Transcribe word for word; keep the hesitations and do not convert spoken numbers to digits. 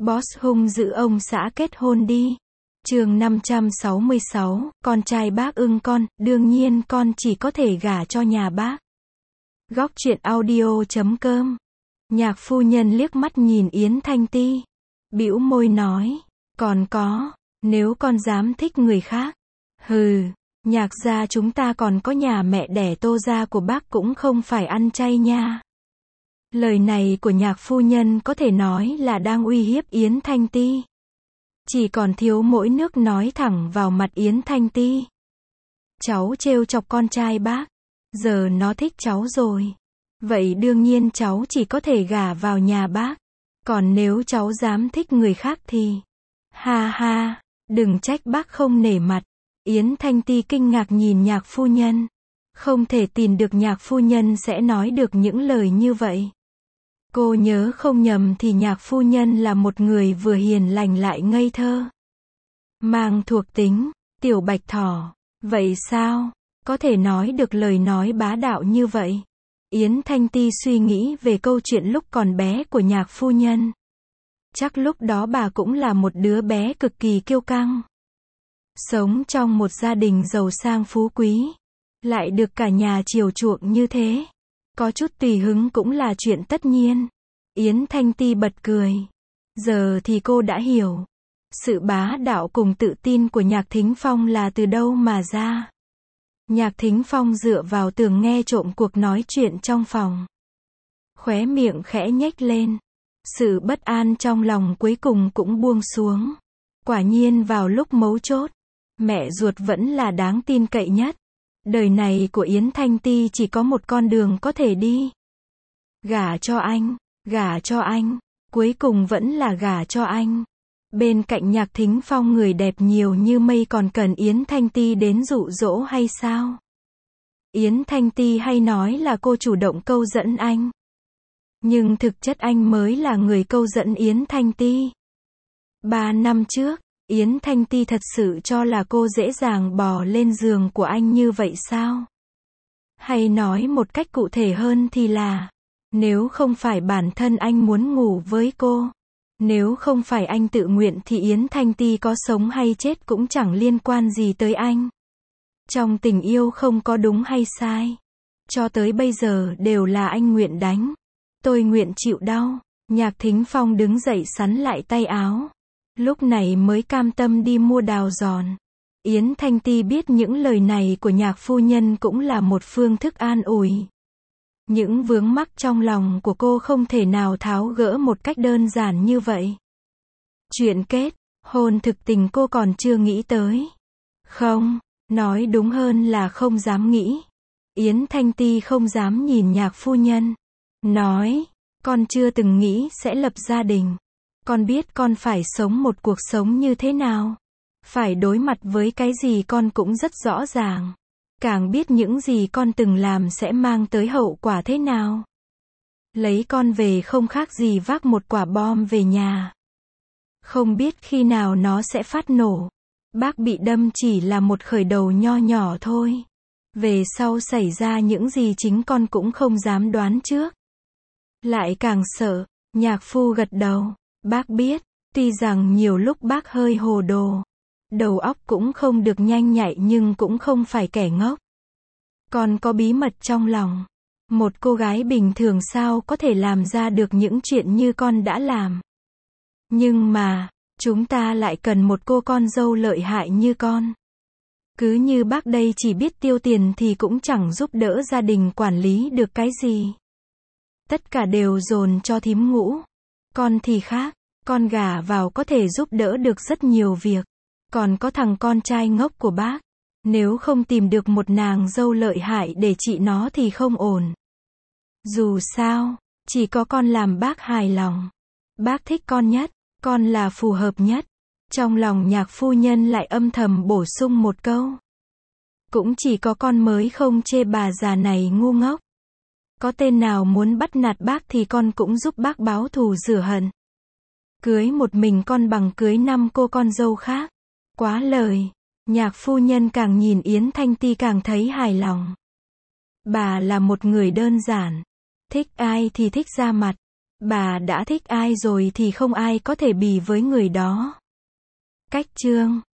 Boss hung dữ ông xã kết hôn đi. Chương năm trăm sáu mươi sáu, con trai bác ưng con, đương nhiên con chỉ có thể gả cho nhà bác. Góc truyện audio chấm com. Nhạc phu nhân liếc mắt nhìn Yến Thanh Ti, bĩu môi nói, còn có, nếu con dám thích người khác, hừ, nhạc gia chúng ta còn có nhà mẹ đẻ Tô gia của bác cũng không phải ăn chay nha. Lời này của nhạc phu nhân có thể nói là đang uy hiếp Yến Thanh Ti. Chỉ còn thiếu mỗi nước nói thẳng vào mặt Yến Thanh Ti. Cháu trêu chọc con trai bác, giờ nó thích cháu rồi. Vậy đương nhiên cháu chỉ có thể gả vào nhà bác. Còn nếu cháu dám thích người khác thì... Ha ha, đừng trách bác không nể mặt. Yến Thanh Ti kinh ngạc nhìn nhạc phu nhân. Không thể tin được nhạc phu nhân sẽ nói được những lời như vậy. Cô nhớ không nhầm thì nhạc phu nhân là một người vừa hiền lành lại ngây thơ. Mang thuộc tính, tiểu bạch thỏ. Vậy sao, có thể nói được lời nói bá đạo như vậy? Yến Thanh Ti suy nghĩ về câu chuyện lúc còn bé của nhạc phu nhân. Chắc lúc đó bà cũng là một đứa bé cực kỳ kiêu căng. Sống trong một gia đình giàu sang phú quý. Lại được cả nhà chiều chuộng như thế. Có chút tùy hứng cũng là chuyện tất nhiên. Yến Thanh Ti bật cười. Giờ thì cô đã hiểu. Sự bá đạo cùng tự tin của Nhạc Thính Phong là từ đâu mà ra. Nhạc Thính Phong dựa vào tường nghe trộm cuộc nói chuyện trong phòng. Khóe miệng khẽ nhếch lên. Sự bất an trong lòng cuối cùng cũng buông xuống. Quả nhiên vào lúc mấu chốt, mẹ ruột vẫn là đáng tin cậy nhất. Đời này của Yến Thanh Ti chỉ có một con đường có thể đi. Gả cho anh, gả cho anh, cuối cùng vẫn là gả cho anh. Bên cạnh Nhạc Thính Phong người đẹp nhiều như mây còn cần Yến Thanh Ti đến dụ dỗ hay sao? Yến Thanh Ti hay nói là cô chủ động câu dẫn anh. Nhưng thực chất anh mới là người câu dẫn Yến Thanh Ti. Ba năm trước, Yến Thanh Ti thật sự cho là cô dễ dàng bò lên giường của anh như vậy sao? Hay nói một cách cụ thể hơn thì là, nếu không phải bản thân anh muốn ngủ với cô, nếu không phải anh tự nguyện thì Yến Thanh Ti có sống hay chết cũng chẳng liên quan gì tới anh. Trong tình yêu không có đúng hay sai. Cho tới bây giờ đều là anh nguyện đánh. Tôi nguyện chịu đau. Nhạc Thính Phong đứng dậy sắn lại tay áo. Lúc này mới cam tâm đi mua đào giòn. Yến Thanh Ti biết những lời này của nhạc phu nhân cũng là một phương thức an ủi. Những vướng mắc trong lòng của cô không thể nào tháo gỡ một cách đơn giản như vậy. Chuyện kết, hôn thực tình cô còn chưa nghĩ tới. Không, nói đúng hơn là không dám nghĩ. Yến Thanh Ti không dám nhìn nhạc phu nhân. Nói, con chưa từng nghĩ sẽ lập gia đình. Con biết con phải sống một cuộc sống như thế nào. Phải đối mặt với cái gì con cũng rất rõ ràng. Càng biết những gì con từng làm sẽ mang tới hậu quả thế nào. Lấy con về không khác gì vác một quả bom về nhà. Không biết khi nào nó sẽ phát nổ. Bác bị đâm chỉ là một khởi đầu nho nhỏ thôi. Về sau xảy ra những gì chính con cũng không dám đoán trước. Lại càng sợ. Nhạc phu gật đầu. Bác biết, tuy rằng nhiều lúc bác hơi hồ đồ. Đầu óc cũng không được nhanh nhạy nhưng cũng không phải kẻ ngốc. Con có bí mật trong lòng. Một cô gái bình thường sao có thể làm ra được những chuyện như con đã làm. Nhưng mà, chúng ta lại cần một cô con dâu lợi hại như con. Cứ như bác đây chỉ biết tiêu tiền thì cũng chẳng giúp đỡ gia đình quản lý được cái gì. Tất cả đều dồn cho thím Ngũ. Con thì khác, con gả vào có thể giúp đỡ được rất nhiều việc. Còn có thằng con trai ngốc của bác. Nếu không tìm được một nàng dâu lợi hại để trị nó thì không ổn. Dù sao, chỉ có con làm bác hài lòng. Bác thích con nhất, con là phù hợp nhất. Trong lòng nhạc phu nhân lại âm thầm bổ sung một câu. Cũng chỉ có con mới không chê bà già này ngu ngốc. Có tên nào muốn bắt nạt bác thì con cũng giúp bác báo thù rửa hận. Cưới một mình con bằng cưới năm cô con dâu khác. Quá lời. Nhạc phu nhân càng nhìn Yến Thanh Ti càng thấy hài lòng. Bà là một người đơn giản. Thích ai thì thích ra mặt. Bà đã thích ai rồi thì không ai có thể bì với người đó. Cách chương